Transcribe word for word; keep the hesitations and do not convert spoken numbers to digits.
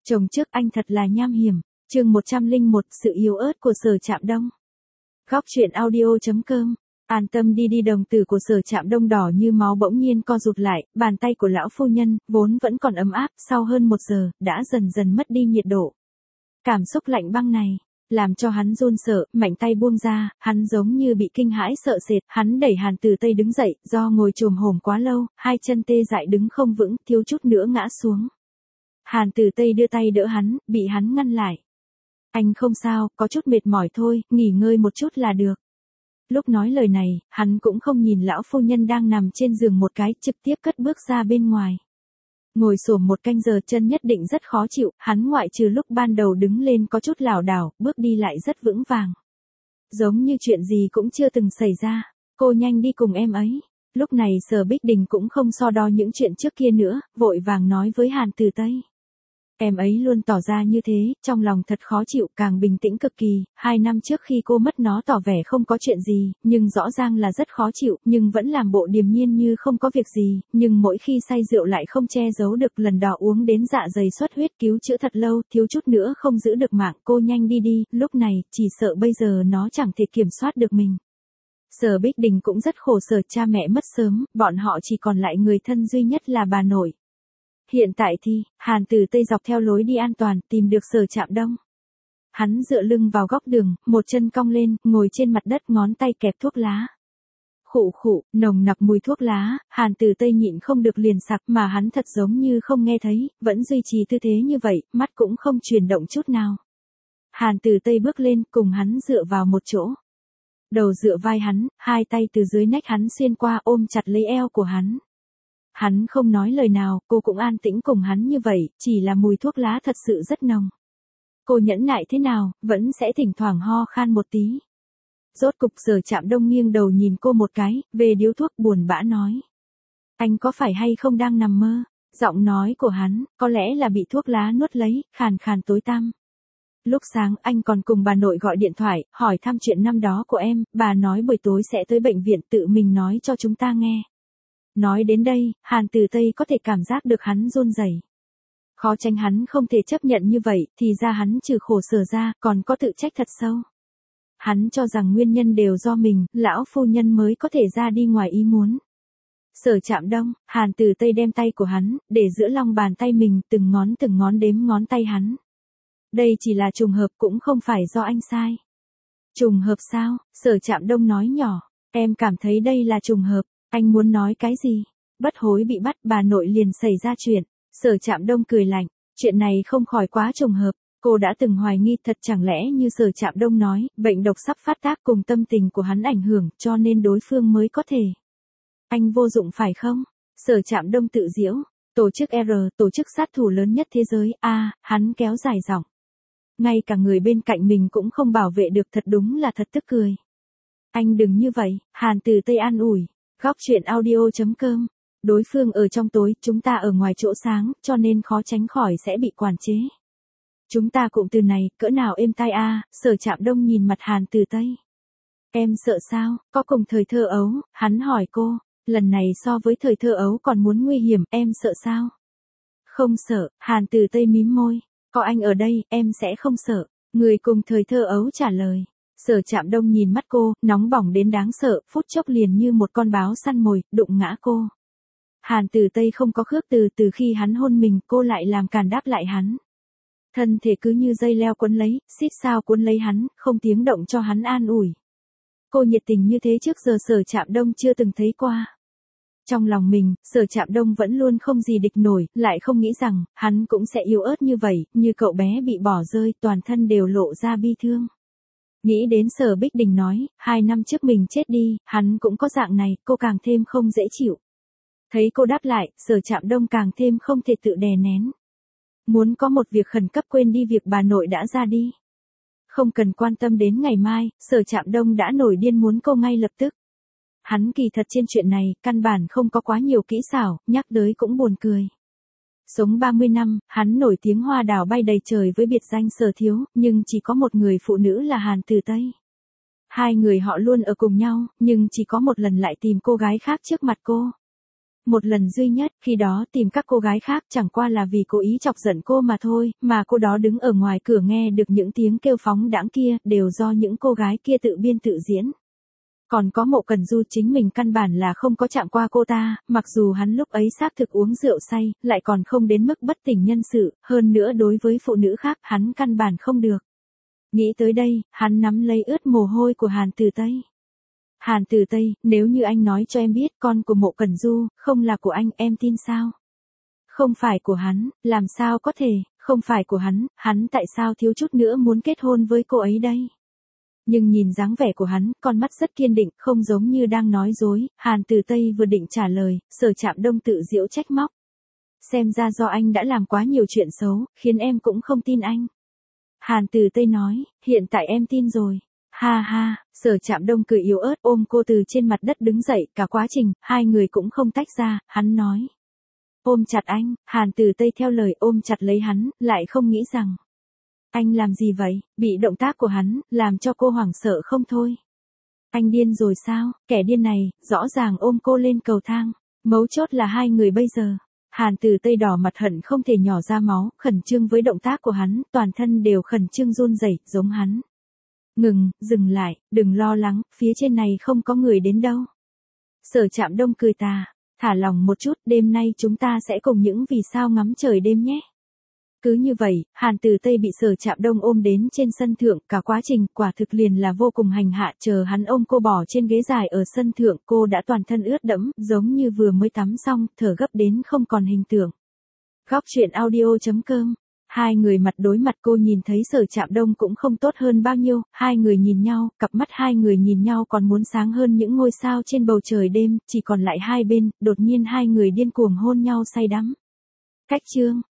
Chồng trước anh thật là nham hiểm. Chương một trăm lẻ một, sự yếu ớt của Sở Trạm Đông. Góc truyện audio chấm com. An tâm đi đi, đồng tử của Sở Trạm Đông đỏ như máu bỗng nhiên co rụt lại, bàn tay của lão phu nhân, vốn vẫn còn ấm áp, sau hơn một giờ, đã dần dần mất đi nhiệt độ. Cảm xúc lạnh băng này, làm cho hắn run sợ, mạnh tay buông ra, hắn giống như bị kinh hãi sợ sệt, hắn đẩy Hàn Tử Tây đứng dậy, do ngồi chồm hổm quá lâu, hai chân tê dại đứng không vững, thiếu chút nữa ngã xuống. Hàn Tử Tây đưa tay đỡ hắn, bị hắn ngăn lại. Anh không sao, có chút mệt mỏi thôi, nghỉ ngơi một chút là được. Lúc nói lời này, hắn cũng không nhìn lão phu nhân đang nằm trên giường một cái, trực tiếp cất bước ra bên ngoài. Ngồi xổm một canh giờ, chân nhất định rất khó chịu, hắn ngoại trừ lúc ban đầu đứng lên có chút lảo đảo, bước đi lại rất vững vàng. Giống như chuyện gì cũng chưa từng xảy ra, cô nhanh đi cùng em ấy. Lúc này Sở Bích Đình cũng không so đo những chuyện trước kia nữa, vội vàng nói với Hàn Tử Tây. Em ấy luôn tỏ ra như thế, trong lòng thật khó chịu, càng bình tĩnh cực kỳ, hai năm trước khi cô mất nó tỏ vẻ không có chuyện gì, nhưng rõ ràng là rất khó chịu, nhưng vẫn làm bộ điềm nhiên như không có việc gì, nhưng mỗi khi say rượu lại không che giấu được, lần đỏ uống đến dạ dày xuất huyết, cứu chữa thật lâu, thiếu chút nữa không giữ được mạng, cô nhanh đi đi, lúc này, chỉ sợ bây giờ nó chẳng thể kiểm soát được mình. Sở Bích Đình cũng rất khổ sở, cha mẹ mất sớm, bọn họ chỉ còn lại người thân duy nhất là bà nội. Hiện tại thì, Hàn Tử Tây dọc theo lối đi an toàn, tìm được Sở Trạm Đông. Hắn dựa lưng vào góc đường, một chân cong lên, ngồi trên mặt đất, ngón tay kẹp thuốc lá. Khụ khụ, nồng nặc mùi thuốc lá, Hàn Tử Tây nhịn không được liền sặc, mà hắn thật giống như không nghe thấy, vẫn duy trì tư thế như vậy, mắt cũng không chuyển động chút nào. Hàn Tử Tây bước lên, cùng hắn dựa vào một chỗ. Đầu dựa vai hắn, hai tay từ dưới nách hắn xuyên qua, ôm chặt lấy eo của hắn. Hắn không nói lời nào, cô cũng an tĩnh cùng hắn như vậy, chỉ là mùi thuốc lá thật sự rất nồng. Cô nhẫn nại thế nào, vẫn sẽ thỉnh thoảng ho khan một tí. Rốt cục Sở Trạm Đông nghiêng đầu nhìn cô một cái, về điếu thuốc, buồn bã nói. Anh có phải hay không đang nằm mơ? Giọng nói của hắn, có lẽ là bị thuốc lá nuốt lấy, khàn khàn tối tăm. Lúc sáng anh còn cùng bà nội gọi điện thoại, hỏi thăm chuyện năm đó của em, bà nói buổi tối sẽ tới bệnh viện, tự mình nói cho chúng ta nghe. Nói đến đây, Hàn Tử Tây có thể cảm giác được hắn run rẩy. Khó tránh hắn không thể chấp nhận như vậy, thì ra hắn trừ khổ sở ra, còn có tự trách thật sâu. Hắn cho rằng nguyên nhân đều do mình, lão phu nhân mới có thể ra đi ngoài ý muốn. Sở Trạm Đông, Hàn Tử Tây đem tay của hắn, để giữa lòng bàn tay mình, từng ngón từng ngón đếm ngón tay hắn. Đây chỉ là trùng hợp, cũng không phải do anh sai. Trùng hợp sao? Sở Trạm Đông nói nhỏ, em cảm thấy đây là trùng hợp. Anh muốn nói cái gì? Bất hối bị bắt, bà nội liền xảy ra chuyện. Sở Trạm Đông cười lạnh, chuyện này không khỏi quá trùng hợp. Cô đã từng hoài nghi, thật chẳng lẽ như Sở Trạm Đông nói, bệnh độc sắp phát tác cùng tâm tình của hắn ảnh hưởng, cho nên đối phương mới có thể. Anh vô dụng phải không? Sở Trạm Đông tự giễu, tổ chức R, tổ chức sát thủ lớn nhất thế giới, a, à, hắn kéo dài giọng. Ngay cả người bên cạnh mình cũng không bảo vệ được, thật đúng là thật tức cười. Anh đừng như vậy, Hàn Tử Tây an ủi. Góc truyện audio chấm com. Đối phương ở trong tối, chúng ta ở ngoài chỗ sáng, cho nên khó tránh khỏi sẽ bị quản chế. Chúng ta cụm từ này, cỡ nào êm tai a, à, Sở Trạm Đông nhìn mặt Hàn Tử Tây. Em sợ sao, có cùng thời thơ ấu, hắn hỏi cô, lần này so với thời thơ ấu còn muốn nguy hiểm, em sợ sao? Không sợ, Hàn Tử Tây mím môi, có anh ở đây, em sẽ không sợ, người cùng thời thơ ấu trả lời. Sở Trạm Đông nhìn mắt cô, nóng bỏng đến đáng sợ, phút chốc liền như một con báo săn mồi, đụng ngã cô. Hàn Tử Tây không có khước từ, từ khi hắn hôn mình, cô lại làm càn đáp lại hắn. Thân thể cứ như dây leo quấn lấy, xít sao cuốn lấy hắn, không tiếng động cho hắn an ủi. Cô nhiệt tình như thế trước giờ Sở Trạm Đông chưa từng thấy qua. Trong lòng mình, Sở Trạm Đông vẫn luôn không gì địch nổi, lại không nghĩ rằng, hắn cũng sẽ yếu ớt như vậy, như cậu bé bị bỏ rơi, toàn thân đều lộ ra bi thương. Nghĩ đến Sở Bích Đình nói, hai năm trước mình chết đi, hắn cũng có dạng này, cô càng thêm không dễ chịu. Thấy cô đáp lại, Sở Trạm Đông càng thêm không thể tự đè nén. Muốn có một việc khẩn cấp, quên đi việc bà nội đã ra đi. Không cần quan tâm đến ngày mai, Sở Trạm Đông đã nổi điên muốn cô ngay lập tức. Hắn kỳ thật trên chuyện này, căn bản không có quá nhiều kỹ xảo, nhắc tới cũng buồn cười. Sống ba mươi năm, hắn nổi tiếng hoa đào bay đầy trời với biệt danh Sở Thiếu, nhưng chỉ có một người phụ nữ là Hàn Tử Tây. Hai người họ luôn ở cùng nhau, nhưng chỉ có một lần lại tìm cô gái khác trước mặt cô. một lần duy nhất, khi đó tìm các cô gái khác chẳng qua là vì cố ý chọc giận cô mà thôi, mà cô đó đứng ở ngoài cửa nghe được những tiếng kêu phóng đãng kia, đều do những cô gái kia tự biên tự diễn. Còn có Mộ Cẩn Du chính mình căn bản là không có chạm qua cô ta, mặc dù hắn lúc ấy xác thực uống rượu say, lại còn không đến mức bất tỉnh nhân sự, hơn nữa đối với phụ nữ khác hắn căn bản không được. Nghĩ tới đây, hắn nắm lấy ướt mồ hôi của Hàn Tử Tây. Hàn Tử Tây, nếu như anh nói cho em biết con của Mộ Cẩn Du, không là của anh, em tin sao? Không phải của hắn, làm sao có thể, không phải của hắn, hắn tại sao thiếu chút nữa muốn kết hôn với cô ấy đây? Nhưng nhìn dáng vẻ của hắn, con mắt rất kiên định, không giống như đang nói dối, Hàn Tử Tây vừa định trả lời, Sở Trạm Đông tự giễu trách móc. Xem ra do anh đã làm quá nhiều chuyện xấu, khiến em cũng không tin anh. Hàn Tử Tây nói, hiện tại em tin rồi. Ha ha, Sở Trạm Đông cười yếu ớt ôm cô từ trên mặt đất đứng dậy, cả quá trình, hai người cũng không tách ra, hắn nói. Ôm chặt anh, Hàn Tử Tây theo lời ôm chặt lấy hắn, lại không nghĩ rằng. Anh làm gì vậy, bị động tác của hắn, làm cho cô hoảng sợ không thôi. Anh điên rồi sao, kẻ điên này, rõ ràng ôm cô lên cầu thang, mấu chốt là hai người bây giờ. Hàn Tử Tây đỏ mặt hận không thể nhỏ ra máu, khẩn trương với động tác của hắn, toàn thân đều khẩn trương run rẩy, giống hắn. Ngừng, dừng lại, đừng lo lắng, phía trên này không có người đến đâu. Sở Trạm Đông cười tà, thả lòng một chút, đêm nay chúng ta sẽ cùng những vì sao ngắm trời đêm nhé. Cứ như vậy, Hàn Tử Tây bị Sở Trạm Đông ôm đến trên sân thượng, cả quá trình quả thực liền là vô cùng hành hạ, chờ hắn ôm cô bỏ trên ghế dài ở sân thượng, cô đã toàn thân ướt đẫm, giống như vừa mới tắm xong, thở gấp đến không còn hình tượng. Góc truyện audio chấm com. Hai người mặt đối mặt, cô nhìn thấy Sở Trạm Đông cũng không tốt hơn bao nhiêu, hai người nhìn nhau, cặp mắt hai người nhìn nhau còn muốn sáng hơn những ngôi sao trên bầu trời đêm, chỉ còn lại hai bên, đột nhiên hai người điên cuồng hôn nhau say đắm. Cách chương